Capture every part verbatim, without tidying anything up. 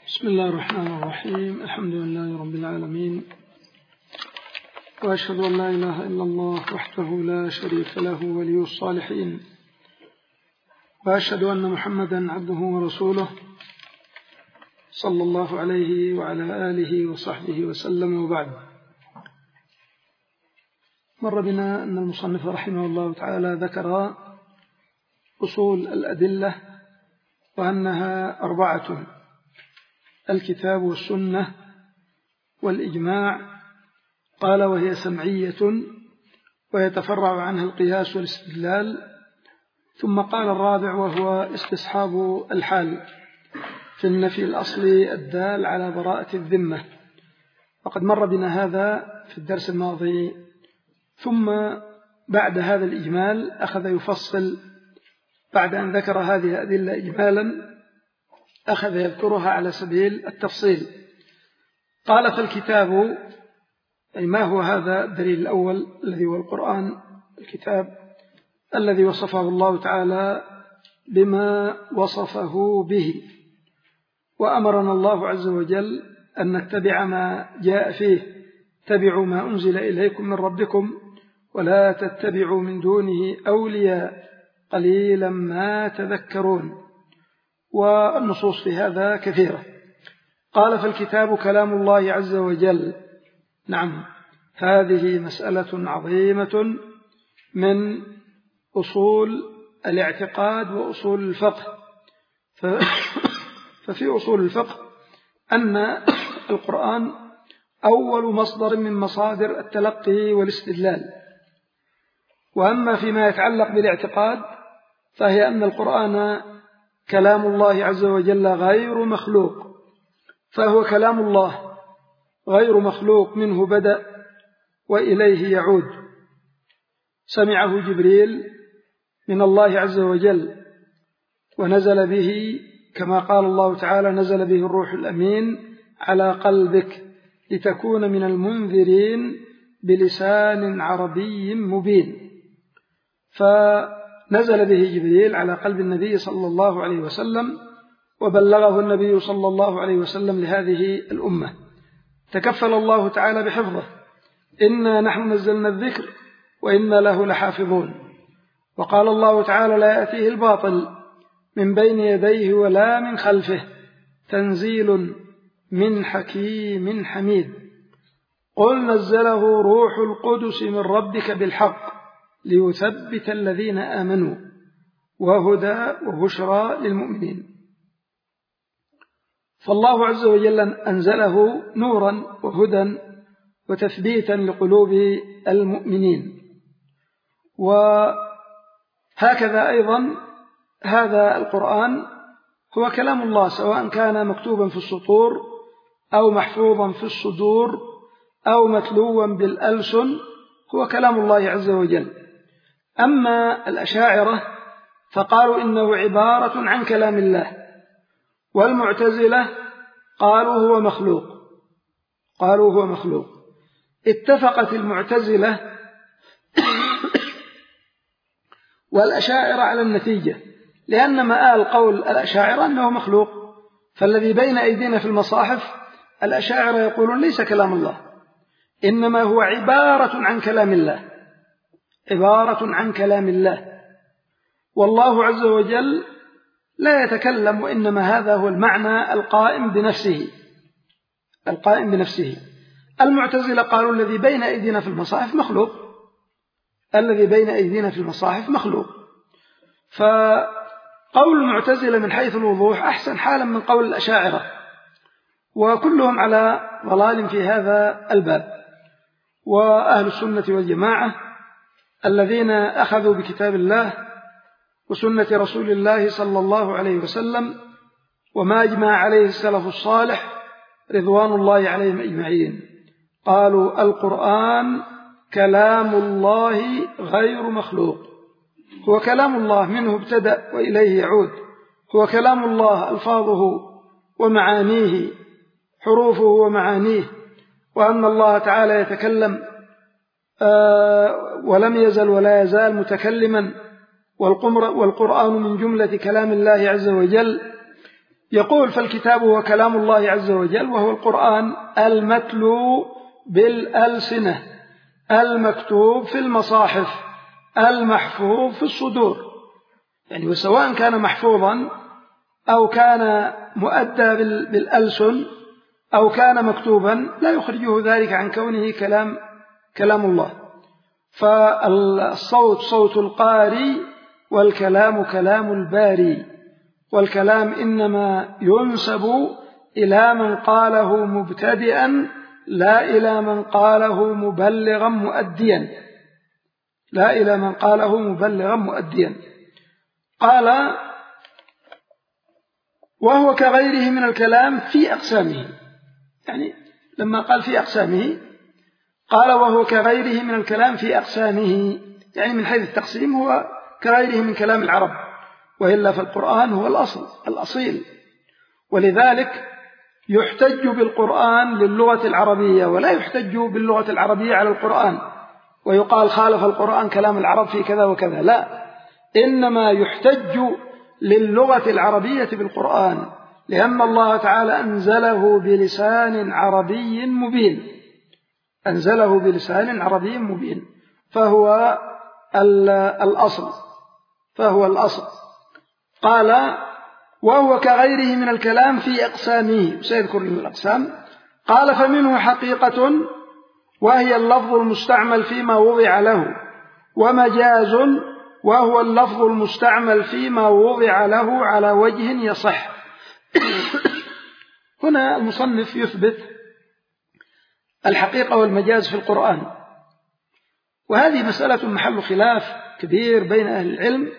بسم الله الرحمن الرحيم. الحمد لله رب العالمين، وأشهد أن لا إله إلا الله وحده لا شريك له ولي الصالحين، وأشهد أن محمدا عبده ورسوله صلى الله عليه وعلى آله وصحبه وسلم. وبعد، مر بنا أن المصنف رحمه الله تعالى ذكر أصول الأدلة وأنها أربعة: الكتاب والسنة والإجماع، قال وهي سمعية ويتفرع عنها القياس والاستدلال. ثم قال الرابع وهو استصحاب الحال في النفي الأصلي الدال على براءة الذمة، وقد مر بنا هذا في الدرس الماضي. ثم بعد هذا الإجمال أخذ يفصل، بعد أن ذكر هذه الأدلة إجمالا أخذ يذكرها على سبيل التفصيل. قال: فالكتاب، أي ما هو هذا الدليل الأول الذي هو القرآن، الكتاب الذي وصفه الله تعالى بما وصفه به، وأمرنا الله عز وجل أن نتبع ما جاء فيه: اتبعوا ما أنزل إليكم من ربكم ولا تتبعوا من دونه أولياء قليلا ما تذكرون. والنصوص في هذا كثيرة. قال: فالكتاب كلام الله عز وجل. نعم، هذه مسألة عظيمة من أصول الاعتقاد وأصول الفقه. ففي أصول الفقه أن القرآن أول مصدر من مصادر التلقي والاستدلال. وأما فيما يتعلق بالاعتقاد فهي أن القرآن كلام الله عز وجل غير مخلوق، فهو كلام الله غير مخلوق، منه بدأ وإليه يعود. سمعه جبريل من الله عز وجل ونزل به، كما قال الله تعالى: نزل به الروح الأمين على قلبك لتكون من المنذرين بلسان عربي مبين. فنزل به جبريل على قلب النبي صلى الله عليه وسلم، وبلغه النبي صلى الله عليه وسلم لهذه الأمة. تكفل الله تعالى بحفظه: إنا نحن نزلنا الذكر وإنا له لحافظون. وقال الله تعالى: لا يأتيه الباطل من بين يديه ولا من خلفه تنزيل من حكيم حميد. قل نزله روح القدس من ربك بالحق ليثبت الذين آمنوا وهدى وبشرى للمؤمنين. فالله عز وجل أنزله نورا وهدى وتثبيتا لقلوب المؤمنين. وهكذا أيضا هذا القرآن هو كلام الله، سواء كان مكتوبا في السطور أو محفوظا في الصدور أو متلوا بالألسن، هو كلام الله عز وجل. أما الأشاعرة فقالوا إنه عبارة عن كلام الله، والمعتزلة قالوا هو مخلوق قالوا هو مخلوق اتفقت المعتزلة والأشاعرة على النتيجة، لأن مآل قول الأشاعرة أنه مخلوق. فالذي بين أيدينا في المصاحف الأشاعرة يقولون ليس كلام الله، إنما هو عبارة عن كلام الله عبارة عن كلام الله والله عز وجل لا يتكلم، وإنما هذا هو المعنى القائم بنفسه القائم بنفسه. المعتزلة قالوا الذي بين أيدينا في المصاحف مخلوق الذي بين أيدينا في المصاحف مخلوق. فقول المعتزلة من حيث الوضوح أحسن حالا من قول الأشاعرة، وكلهم على ضلال في هذا الباب. وأهل السنة والجماعة الذين أخذوا بكتاب الله وسنة رسول الله صلى الله عليه وسلم وما أجمع عليه السلف الصالح رضوان الله عليهم أجمعين، قالوا القرآن كلام الله غير مخلوق، هو كلام الله، منه ابتدأ وإليه يعود، هو كلام الله ألفاظه ومعانيه، حروفه ومعانيه. وأن الله تعالى يتكلم ولم يزل ولا يزال متكلما، والقرآن من جملة كلام الله عز وجل. يقول فالكتاب هو كلام الله عز وجل، وهو القرآن المتلو بالألسنة، المكتوب في المصاحف، المحفوظ في الصدور. يعني وسواء كان محفوظا أو كان مؤدى بالألسن أو كان مكتوبا لا يخرجه ذلك عن كونه كلام كلام الله. فالصوت صوت القاري، والكلام كلام الباري، والكلام إنما ينسب إلى من قاله مبتدئا لا إلى من قاله مبلغا مؤديا، لا إلى من قاله مبلغا مؤديا. قال وهو كغيره من الكلام في أقسامه، يعني لما قال في أقسامه قال وهو كغيره من الكلام في أقسامه، يعني من حيث التقسيم هو كغيره من كلام العرب، وإلا فالقرآن هو الأصل الأصيل. ولذلك يحتج بالقرآن للغة العربية، ولا يحتج باللغة العربية على القرآن ويقال خالف القرآن كلام العرب في كذا وكذا، لا، إنما يحتج للغة العربية بالقرآن، لأن الله تعالى أنزله بلسان عربي مبين، أنزله بلسان عربي مبين، فهو الأصل، فهو الأصل. قال وهو كغيره من الكلام في أقسامه، سيذكر له الأقسام. قال فمنه حقيقة وهي اللفظ المستعمل فيما وضع له، ومجاز وهو اللفظ المستعمل فيما وضع له على وجه يصح. هنا المصنف يثبت الحقيقة والمجاز في القرآن، وهذه مسألة محل خلاف كبير بين أهل العلم،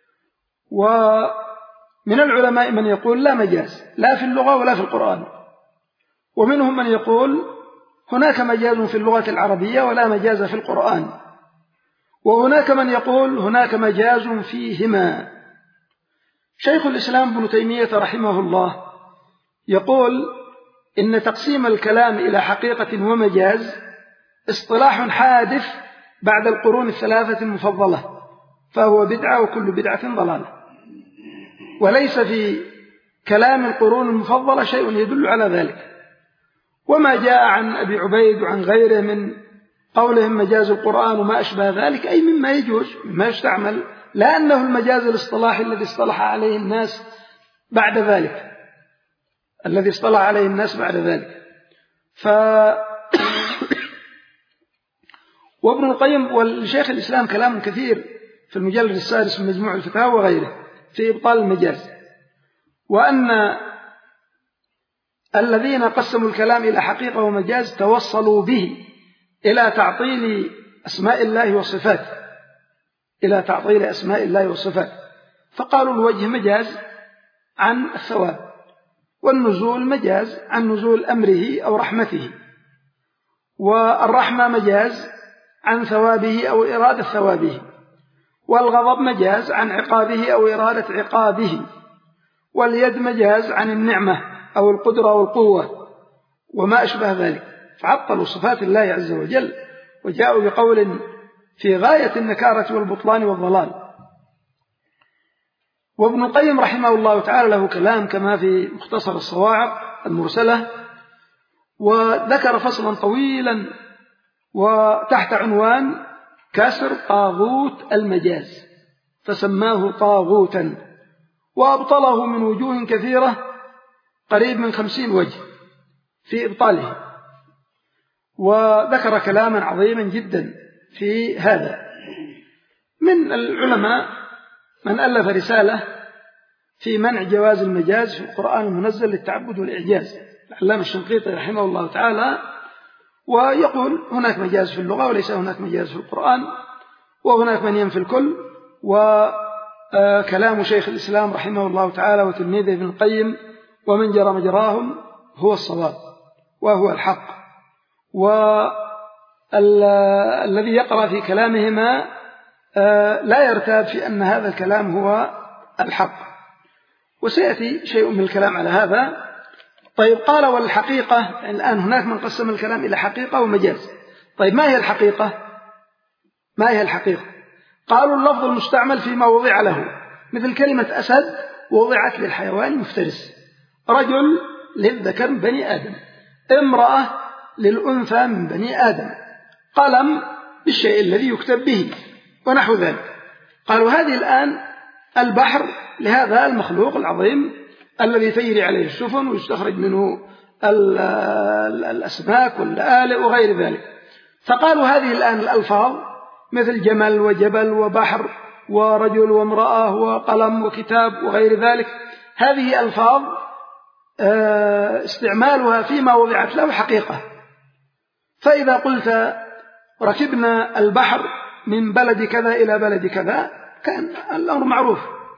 ومن العلماء من يقول لا مجاز لا في اللغة ولا في القرآن، ومنهم من يقول هناك مجاز في اللغة العربية ولا مجاز في القرآن، وهناك من يقول هناك مجاز فيهما. شيخ الإسلام ابن تيمية رحمه الله يقول إن تقسيم الكلام إلى حقيقة ومجاز اصطلاح حادث بعد القرون الثلاثة المفضلة، فهو بدعة وكل بدعة ضلالة، وليس في كلام القرون المفضلة شيء يدل على ذلك. وما جاء عن أبي عبيد وعن غيره من قولهم مجاز القرآن وما أشبه ذلك أي مما يجوز مما يستعمل، لا أنه المجاز الاصطلاحي الذي اصطلح عليه الناس بعد ذلك، الذي اصطلح عليه الناس بعد ذلك. ف وابن القيم والشيخ الإسلام كلام كثير في المجلد السادس من مجموع الفتاوى وغيره في إبطال المجاز، وأن الذين قسموا الكلام إلى حقيقة ومجاز توصلوا به إلى تعطيل أسماء الله وصفاته، إلى تعطيل أسماء الله وصفاته، فقالوا الوجه مجاز عن الثواب، والنزول مجاز عن نزول أمره أو رحمته، والرحمة مجاز عن ثوابه أو إرادة ثوابه، والغضب مجاز عن عقابه أو إرادة عقابه، واليد مجاز عن النعمة أو القدرة والقوة وما أشبه ذلك. فعطلوا صفات الله عز وجل وجاءوا بقول في غاية النكارة والبطلان والضلال. وابن القيم رحمه الله تعالى له كلام كما في مختصر الصواعق المرسلة، وذكر فصلا طويلا وتحت عنوان كسر طاغوت المجاز، فسماه طاغوتا، وأبطله من وجوه كثيرة قريب من خمسين وجه في إبطاله، وذكر كلاما عظيما جدا في هذا. من العلماء من ألف رسالة في منع جواز المجاز في القرآن المنزل للتعبد والإعجاز، العلامة الشنقيطي رحمه الله تعالى، ويقول هناك مجاز في اللغة وليس هناك مجاز في القرآن، وهناك من ينفي الكل. وكلام شيخ الإسلام رحمه الله تعالى وتلميذه ابن القيم ومن جرى مجراهم هو الصواب وهو الحق، والذي يقرأ في كلامهما لا يرتاب في أن هذا الكلام هو الحق، وسيأتي شيء من الكلام على هذا. طيب قال والحقيقة، الآن هناك من قسم الكلام إلى حقيقة ومجاز. طيب ما هي الحقيقة؟ ما هي الحقيقة؟ قالوا اللفظ المستعمل فيما وضع له، مثل كلمة أسد وضعت للحيوان المفترس، رجل للذكر من بني آدم، امرأة للأنثى من بني آدم، قلم بالشيء الذي يكتب به ونحو ذلك. قالوا هذه الآن البحر لهذا المخلوق العظيم الذي تجري عليه السفن ويستخرج منه الأسماك واللآلئ وغير ذلك. فقالوا هذه الآن الألفاظ مثل جمل وجبل وبحر ورجل وامرأة وقلم وكتاب وغير ذلك، هذه ألفاظ استعمالها فيما وضعت له حقيقة. فإذا قلت ركبنا البحر من بلد كذا إلى بلد كذا كان الأمر معروف.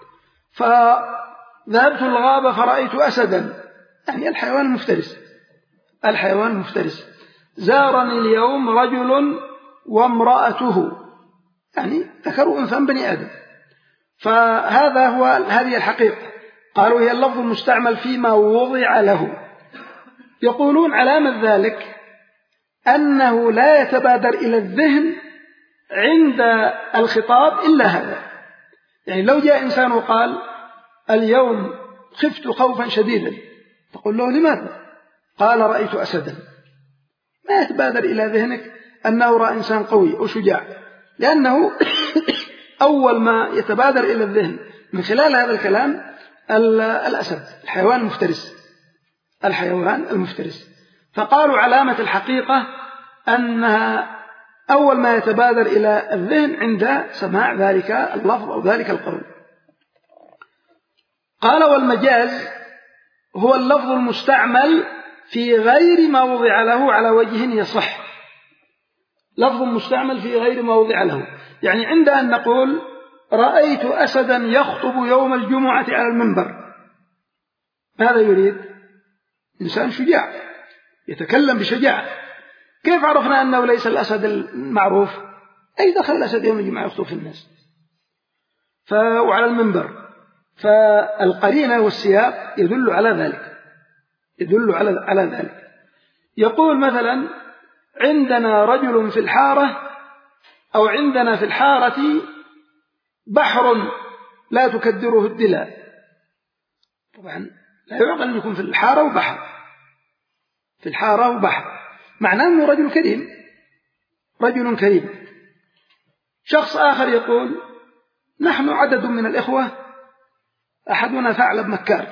فذهبت الغابة فرأيت أسدا، يعني الحيوان المفترس، الحيوان المفترس. زارني اليوم رجل وامرأته، يعني ذكر وأنثى بني آدم. فهذا هو هذه الحقيقة. قالوا هي اللفظ المستعمل فيما وضع له. يقولون علامة ذلك أنه لا يتبادر إلى الذهن عند الخطاب إلا هذا. يعني لو جاء إنسان وقال اليوم خفت خوفا شديدا، تقول له لماذا؟ قال رأيت أسدا، ما يتبادر إلى ذهنك أنه رأى إنسان قوي أو شجاع، لأنه أول ما يتبادر إلى الذهن من خلال هذا الكلام الأسد، الحيوان المفترس، الحيوان المفترس. فقالوا علامة الحقيقة أنها أول ما يتبادر إلى الذهن عند سماع ذلك اللفظ أو ذلك القول. قال والمجاز هو اللفظ المستعمل في غير ما وضع له على وجه يصح. لفظ مستعمل في غير ما وضع له، يعني عند أن نقول رأيت أسدا يخطب يوم الجمعة على المنبر، ماذا يريد؟ إنسان شجاع يتكلم بشجاعة. كيف عرفنا أنه ليس الأسد المعروف؟ أي دخل الأسد يوم الجمعة يخطب في الناس وعلى المنبر. فالقرينة والسياق يدل على ذلك، يدل على على ذلك. يقول مثلا عندنا رجل في الحارة، أو عندنا في الحارة بحر لا تكدره الدلاء. طبعا لا يعقل أن يكون في الحارة وبحر، في الحارة وبحر، معناه أنه رجل كريم، رجل كريم. شخص آخر يقول نحن عدد من الإخوة أحدنا ثعلب مكار،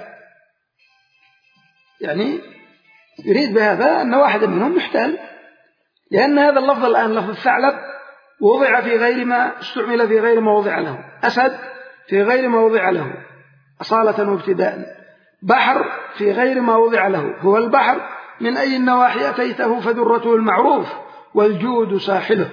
يعني يريد بهذا أن واحد منهم محتال، لأن هذا اللفظ الآن لفظ الثعلب وضع في غير ما استعمل في غير ما وضع له. أسد في غير ما وضع له أصالة وابتداء، بحر في غير ما وضع له. هو البحر من أي النواحي أتيته فذرته المعروف والجود ساحله.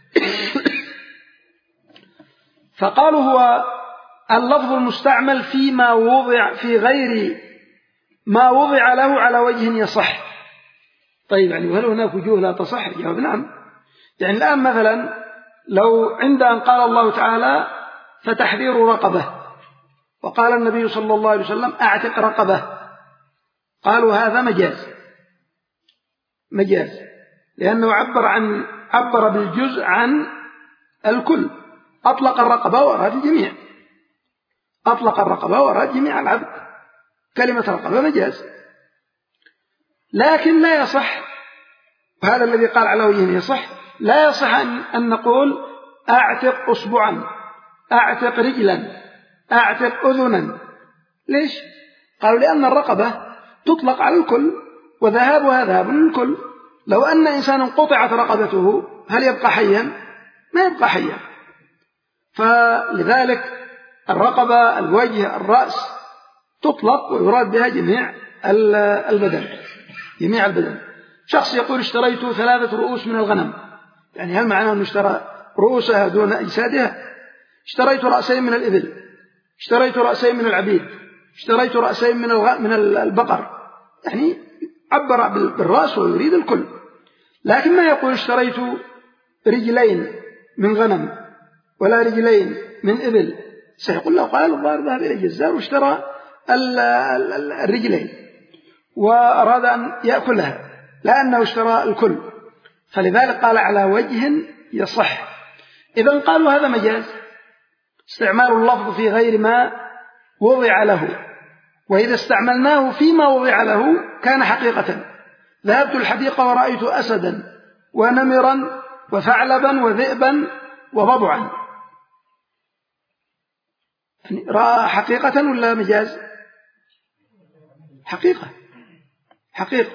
فقالوا هو اللفظ المستعمل فيما وضع في غير ما وضع له على وجه يصح. طيب يعني وهل هناك وجوه لا تصح؟ جواب نعم. يعني الآن مثلا لو عند أن قال الله تعالى فتحرير رقبة، وقال النبي صلى الله عليه وسلم أعتق رقبة، قالوا هذا مجاز، مجاز، لأنه عبر عن عبر بالجزء عن الكل، أطلق الرقبة وأراد الجميع، أطلق الرقبة وأراد جميع العبد، كلمة رقبة مجاز. لكن لا يصح، وهذا الذي قال على وجهه يصح، لا يصح أن نقول أعتق أصبعا، أعتق رجلا، أعتق أذنا. ليش؟ قالوا لأن الرقبة تطلق على الكل وذهابها ذهاب للكل. لو أن إنسانا قطعت رقبته هل يبقى حيا؟ ما يبقى حيا. فلذلك الرقبة، الوجه، الرأس تطلق ويراد بها جميع البدن، جميع البدن. شخص يقول اشتريت ثلاثة رؤوس من الغنم، يعني هل معناه أنه اشترى رؤوسها دون أجسادها؟ اشتريت رأسين من الإبل، اشتريت رأسين من العبيد، اشتريت رأسين من الغ... من البقر، يعني عبر بالرأس ويريد الكل. لكن ما يقول اشتريت رجلين من غنم ولا رجلين من إبل، سيقول له قال الظاهر ذهب إلى الجزار واشترى الرجلين وأراد أن يأكلها، لأنه اشترى الكل. فلذلك قال على وجه يصح. إذن قالوا هذا مجاز، استعمال اللفظ في غير ما وضع له. وإذا استعملناه فيما وضع له كان حقيقة. ذهبت الحديقة ورأيت أسدا ونمرا وثعلبا وذئبا وضبعا. يعني رأى حقيقة ولا مجاز؟ حقيقة حقيقة.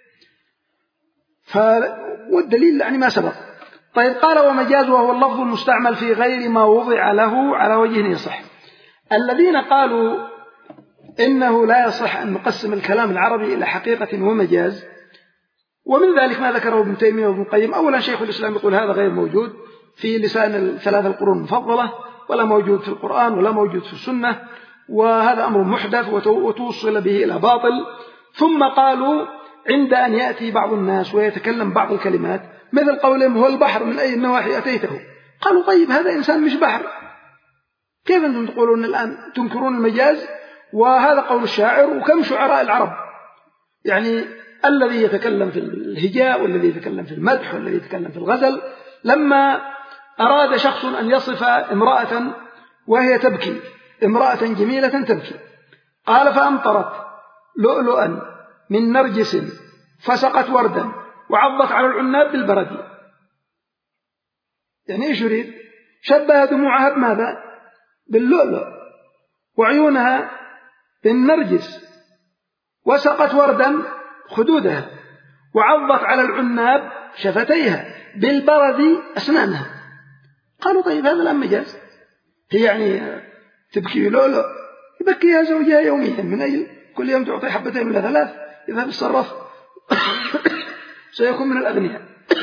والدليل يعني ما سبق. طيب قال ومجاز وهو اللفظ المستعمل في غير ما وضع له على وجه يصح. الذين قالوا إنه لا يصح أن نقسم الكلام العربي إلى حقيقة ومجاز، ومن ذلك ما ذكره ابن تيمية وابن القيم. أولا شيخ الإسلام يقول هذا غير موجود في لسان الثلاثة القرون المفضلة، ولا موجود في القرآن ولا موجود في السنة، وهذا أمر محدث وتوصل به إلى باطل. ثم قالوا عند أن يأتي بعض الناس ويتكلم بعض الكلمات مثل قولهم هو البحر من أي النواحي أتيته، قالوا طيب هذا إنسان مش بحر، كيف أنتم تقولون الآن تنكرون المجاز وهذا قول الشاعر؟ وكم شعراء العرب يعني الذي يتكلم في الهجاء والذي يتكلم في المدح والذي يتكلم في الغزل، لما أراد شخص أن يصف امرأة وهي تبكي، امرأة جميلة تبكي، قال فأمطرت لؤلؤا من نرجس فسقت وردا وعضت على العناب بالبرد. يعني إيش يريد؟ شبه دموعها بماذا؟ باللؤلؤ، وعيونها بالنرجس، وسقت وردا خدودها، وعضت على العناب شفتيها، بالبرد أسنانها. قالوا طيب هذا الآن مجاز، هي يعني تبكي لؤلؤ يبكيها زوجها يوميا من أجل كل يوم تعطي حبتين ولا ثلاث يذهب الصرف سيكون من الأغنياء.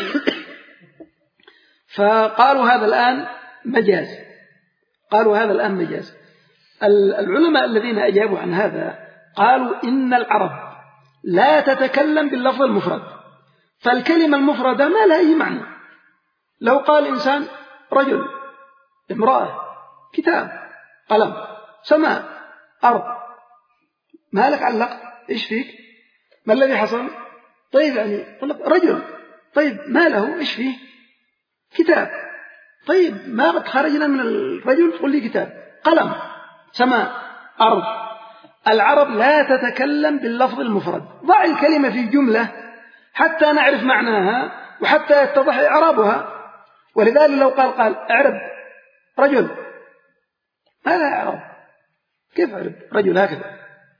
فقالوا هذا الآن مجاز، قالوا هذا الآن مجاز. العلماء الذين أجابوا عن هذا قالوا إن العرب لا تتكلم باللفظ المفرد، فالكلمة المفردة ما لها أي معنى. لو قال إنسان رجل، امرأة، كتاب، قلم، سماء، أرض، ما لك علق، إيش فيك؟ ما الذي حصل؟ طيب يعني رجل، طيب ما له، إيش فيه؟ كتاب، طيب ما قد خرجنا من الرجل تقول لي كتاب، قلم، سماء، أرض. العرب لا تتكلم باللفظ المفرد، ضع الكلمة في جملة حتى نعرف معناها وحتى يتضح إعرابها. ولذلك لو قال قال أعرب رجل، ماذا إعراب؟ كيف أعرب رجل هكذا؟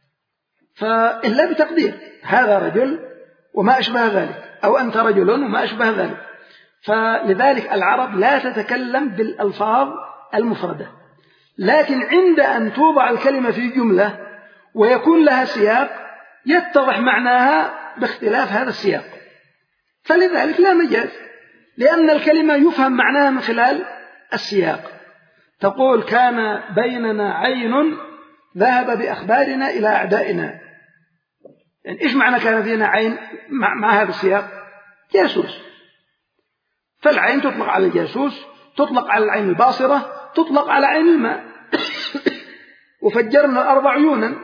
فإلا بتقدير هذا رجل وما أشبه ذلك، أو أنت رجل وما أشبه ذلك. فلذلك العرب لا تتكلم بالألفاظ المفردة، لكن عند أن توضع الكلمة في جملة ويكون لها سياق يتضح معناها باختلاف هذا السياق، فلذلك لا مجاز، لأن الكلمة يفهم معناها من خلال السياق. تقول كان بيننا عين ذهب بأخبارنا إلى أعدائنا، يعني إيش معنى كان بيننا عين مع, مع هذا السياق؟ جاسوس، فالعين تطلق على الجاسوس، تطلق على العين الباصرة، تطلق على عين الماء. وفجرنا الأرض عيونا،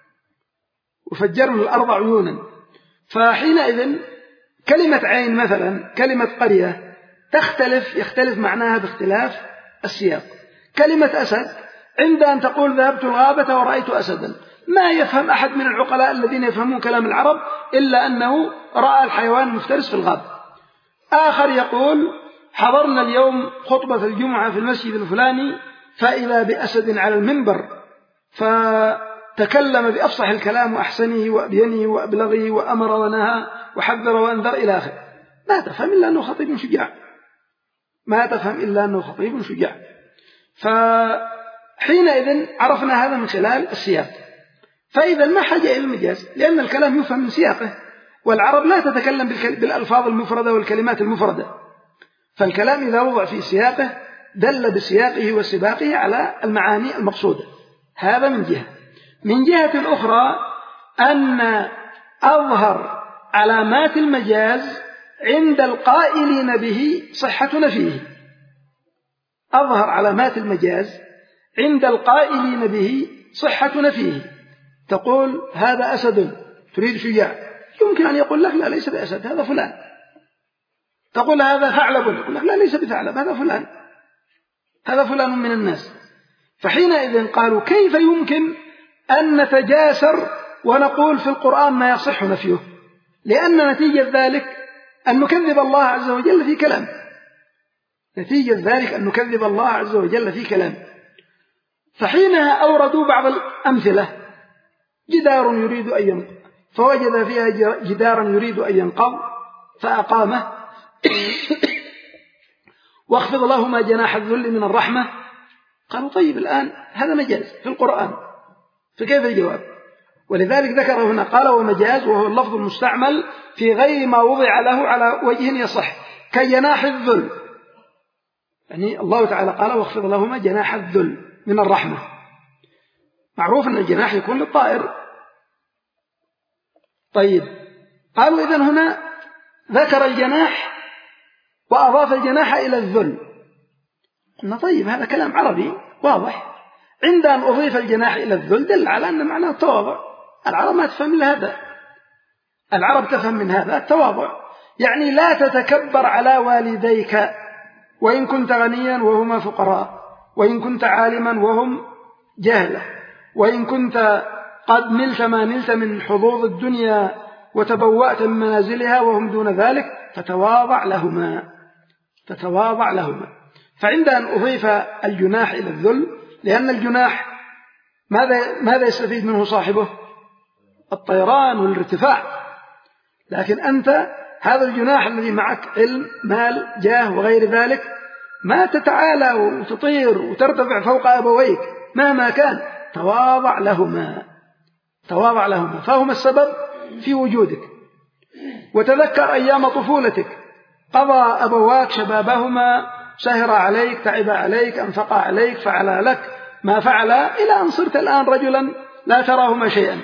وفجرنا الأرض عيونا. فحينئذ كلمة عين مثلا، كلمة قرية تختلف، يختلف معناها باختلاف السياق. كلمة أسد عند أن تقول ذهبت الغابة ورأيت أسدا، ما يفهم أحد من العقلاء الذين يفهمون كلام العرب إلا أنه رأى الحيوان المفترس في الغابة. آخر يقول حضرنا اليوم خطبة الجمعة في المسجد الفلاني فإذا بأسد على المنبر فتكلم بأفصح الكلام وأحسنه وأبينه وأبلغه وأمر ونهى وحذر وأنذر إلى آخره. ما تفهم إلا أنه خطيب شجاع، ما تفهم إلا أنه خطيب شجاع. فحينئذ عرفنا هذا من خلال السياق. فإذا ما حاجة إلى المجاز، لأن الكلام يفهم من سياقه، والعرب لا تتكلم بالألفاظ المفردة والكلمات المفردة، فالكلام إذا وضع في سياقه دل بسياقه وسباقه على المعاني المقصودة. هذا من جهة. من جهة أخرى أن أظهر علامات المجاز عند القائلين به صحة نفيه. أظهر علامات المجاز عند القائلين به صحة نفيه. تقول هذا أسد، تريد شجاع، يمكن أن يقول لك لا ليس بأسد هذا فلان. تقول هذا ثعلب، يقول لك لا ليس بثعلب هذا فلان، هذا فلان من الناس. فحينئذ قالوا كيف يمكن أن نتجاسر ونقول في القرآن ما يصح نفيه، لأن نتيجة ذلك أن نكذب الله عز وجل في كلام، نتيجة ذلك أن نكذب الله عز وجل في كلام. فحينها أوردوا بعض الأمثلة: جدار يريد أن ينقض فوجد فيها جدارا يريد أن ينقض فأقامه واخفض لهما جناح الذل من الرحمة. قالوا طيب الآن هذا مجاز في القرآن، فكيف الجواب؟ ولذلك ذكر هنا قال ومجاز وهو اللفظ المستعمل في غير ما وضع له على وجه يصح كجناح الذل، يعني الله تعالى قال واخفض لهما جناح الذل من الرحمة، معروف أن الجناح يكون للطائر. طيب قالوا إذن هنا ذكر الجناح وأضاف الجناح إلى الذل. قلنا طيب هذا كلام عربي واضح، عند أن أضيف الجناح إلى الذل دل على أن معناه التواضع. العرب ما تفهم من هذا، العرب تفهم من هذا التواضع، يعني لا تتكبر على والديك وإن كنت غنيا وهما فقراء، وإن كنت عالما وهم جاهلة، وإن كنت قد نلت ما نلت من حظوظ الدنيا وتبوأت من منازلها وهم دون ذلك، فتواضع لهما فتواضع لهما. فعند أن أضيف الجناح إلى الذل، لأن الجناح ماذا ماذا يستفيد منه صاحبه؟ الطيران والارتفاع، لكن أنت هذا الجناح الذي معك علم مال جاه وغير ذلك ما تتعالى وتطير وترتفع فوق أبويك مهما كان، تواضع لهما تواضع لهما فهما السبب في وجودك. وتذكر أيام طفولتك، قضى أبواك شبابهما، سهر عليك، تعب عليك، أنفق عليك، فعل لك ما فعل، إلى أن صرت الآن رجلا لا تراهما شيئا.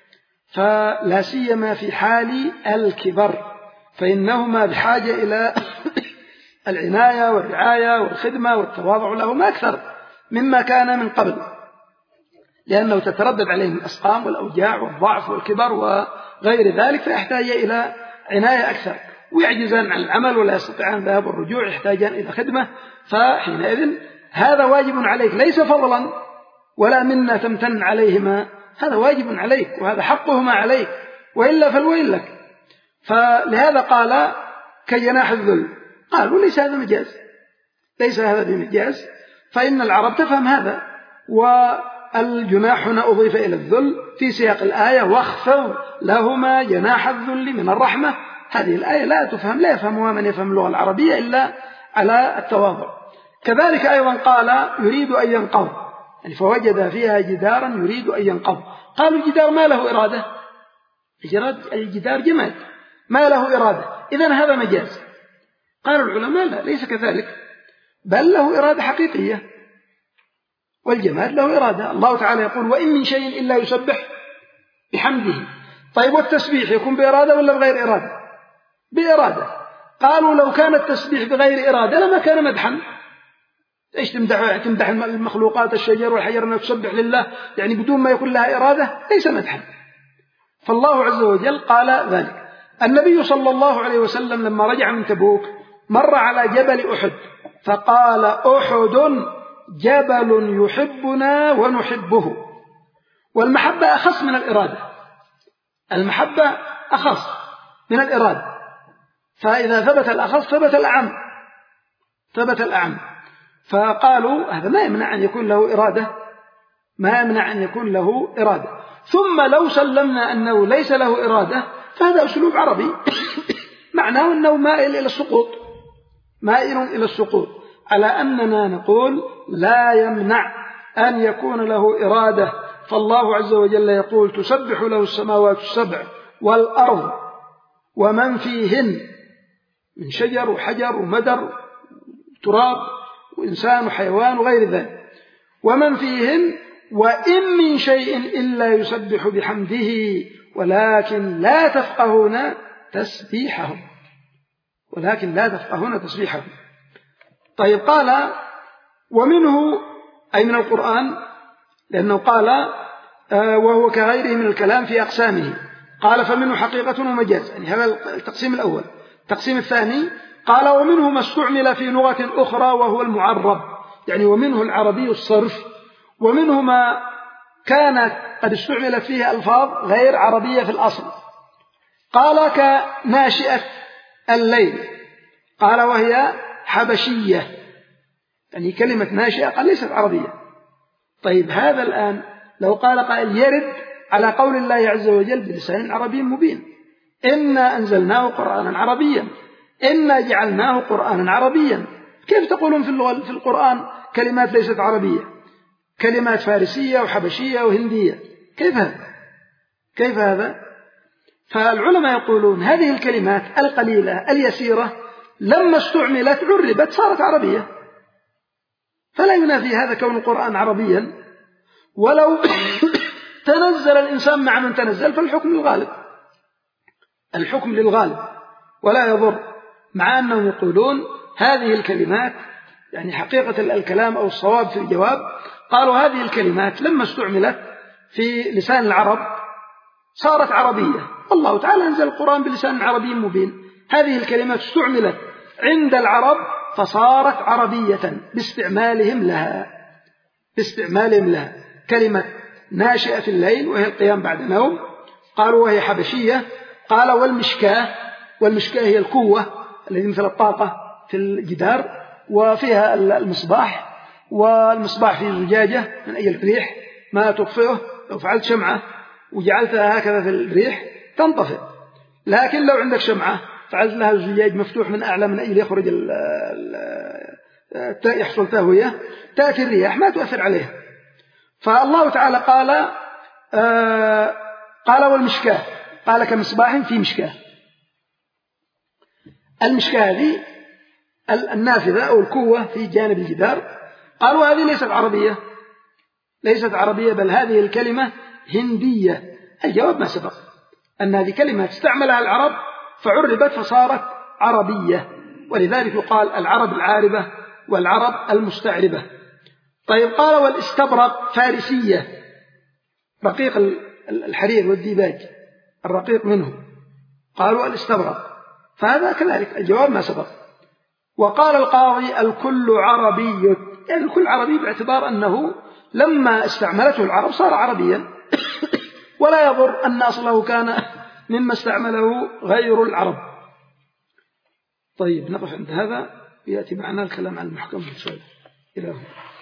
فلا سيما في حال الكبر فإنهما بحاجة إلى العناية والرعاية والخدمة والتواضع لهما أكثر مما كان من قبل، لأنه تتردد عليهم الأسقام والأوجاع والضعف والكبر وغير ذلك، فيحتاج إلى عناية أكثر، ويعجزان عن العمل ولا يستطيعان الذهاب والرجوع، يحتاجان إلى خدمة. فحينئذ هذا واجب عليك، ليس فضلا ولا منا تمتن عليهما، هذا واجب عليك وهذا حقهما عليك، وإلا فالويل لك. فلهذا قال كجناح الذل. قالوا ليس هذا مجاز، ليس هذا بمجاز، فإن العرب تفهم هذا. والجناح هنا أضيف إلى الذل في سياق الآية واخفض لهما جناح الذل من الرحمة. هذه الآية لا تفهم، لا يفهمها من يفهم اللغة العربية إلا على التواضع. كذلك أيضا قال يريد أن ينقض، يعني فوجد فيها جدارا يريد أن ينقض. قالوا الجدار ما له إرادة، الجدار جماد ما له إرادة، إذن هذا مجاز. قال العلماء لا، ليس كذلك، بل له إرادة حقيقية، والجماد له إرادة. الله تعالى يقول وإن من شيء إلا يسبح بحمده. طيب والتسبيح يكون بإرادة ولا بغير إرادة؟ بإرادة. قالوا لو كان التسبيح بغير إرادة لما كان مدحا. إيش تمدح تمدح المخلوقات الشجر والحجر أنها تسبح لله يعني بدون ما يكون لها إرادة؟ ليس مدحا. فالله عز وجل قال ذلك. النبي صلى الله عليه وسلم لما رجع من تبوك مر على جبل أحد فقال أحد جبل يحبنا ونحبه. والمحبة أخص من الإرادة، المحبة أخص من الإرادة، فإذا ثبت الأخص ثبت الأعم ثبت الأعم. فقالوا هذا ما يمنع أن يكون له إرادة، ما يمنع أن يكون له إرادة. ثم لو سلمنا أنه ليس له إرادة فهذا أسلوب عربي معناه أنه مائل إلى السقوط، مائل إلى السقوط، على أننا نقول لا يمنع أن يكون له إرادة. فالله عز وجل يقول تسبح له السماوات السبع والأرض ومن فيهن من شجر وحجر ومدر تراب وإنسان وحيوان وغير ذلك، ومن فيهن وإن من شيء إلا يسبح بحمده ولكن لا تفقهون تسبيحهم ولكن لا تفقهون تسبيحهم. طيب قال ومنه أي من القرآن، لأنه قال آه وهو كغيره من الكلام في أقسامه، قال فمنه حقيقة ومجاز، يعني هذا التقسيم الأول. التقسيم الثاني قال ومنه ما استعمل في لغة أخرى وهو المعرب، يعني ومنه العربي الصرف، ومنه ما كانت قد استعملت فيها ألفاظ غير عربية في الأصل. قال كناشئة الليل، قال وهي حبشية، يعني كلمة ناشئة قال ليست عربية. طيب هذا الآن لو قال قائل يرد على قول الله عز وجل بلسان عربي مبين: إنا أنزلناه قرآنا عربيا، إنا جعلناه قرآنا عربيا. كيف تقولون في القرآن كلمات ليست عربية، كلمات فارسية وحبشية وهندية؟ كيف هذا؟ كيف هذا؟ فالعلماء يقولون هذه الكلمات القليلة اليسيرة لما استعملت عربت صارت عربية، فلا ينافي هذا كون القرآن عربيا. ولو تنزل الإنسان مع من تنزل فالحكم للغالب، الحكم للغالب ولا يضر، مع أنهم يقولون هذه الكلمات يعني حقيقة الكلام أو الصواب في الجواب قالوا هذه الكلمات لما استعملت في لسان العرب صارت عربية. الله تعالى أنزل القرآن بلسان عربي مبين، هذه الكلمات استعملت عند العرب فصارت عربية باستعمالهم لها باستعمالهم لها كلمة ناشئة في الليل وهي القيام بعد نوم، قالوا وهي حبشية. قال والمشكاة، والمشكاة هي الكوة التي مثل الطاقة في الجدار وفيها المصباح، والمصباح فيه زجاجة من أي الريح ما تطفئه، لو فعلت شمعة وجعلتها هكذا في الريح تنطفئ، لكن لو عندك شمعة فعلت لها الزجاج مفتوح من أعلى من أي يخرج ال ال يحصل تهوية، تأتي الرياح ما تؤثر عليها. فالله تعالى قال آه قال والمشكاة، قال كمصباح في مشكاة. المشكاة هذه النافذة أو الكوة في جانب الجدار، قالوا هذه ليست عربية، ليست عربية بل هذه الكلمة هندية. الجواب ما سبق أن هذه كلمة استعملها العرب فعربت فصارت عربية، ولذلك يقال العرب العاربة والعرب المستعربة. طيب قال والاستبرق فارسية، رقيق الحرير والديباج الرقيق منه، قالوا الاستبرق، فهذا كذلك الجواب ما سبق. وقال القاضي الكل عربي، يعني الكل عربي باعتبار أنه لما استعملته العرب صار عربيا ولا يضر أن أصله كان مما استعمله غير العرب. طيب نقف عند هذا، يأتي معنا الكلام عن المحكم إلى هنا.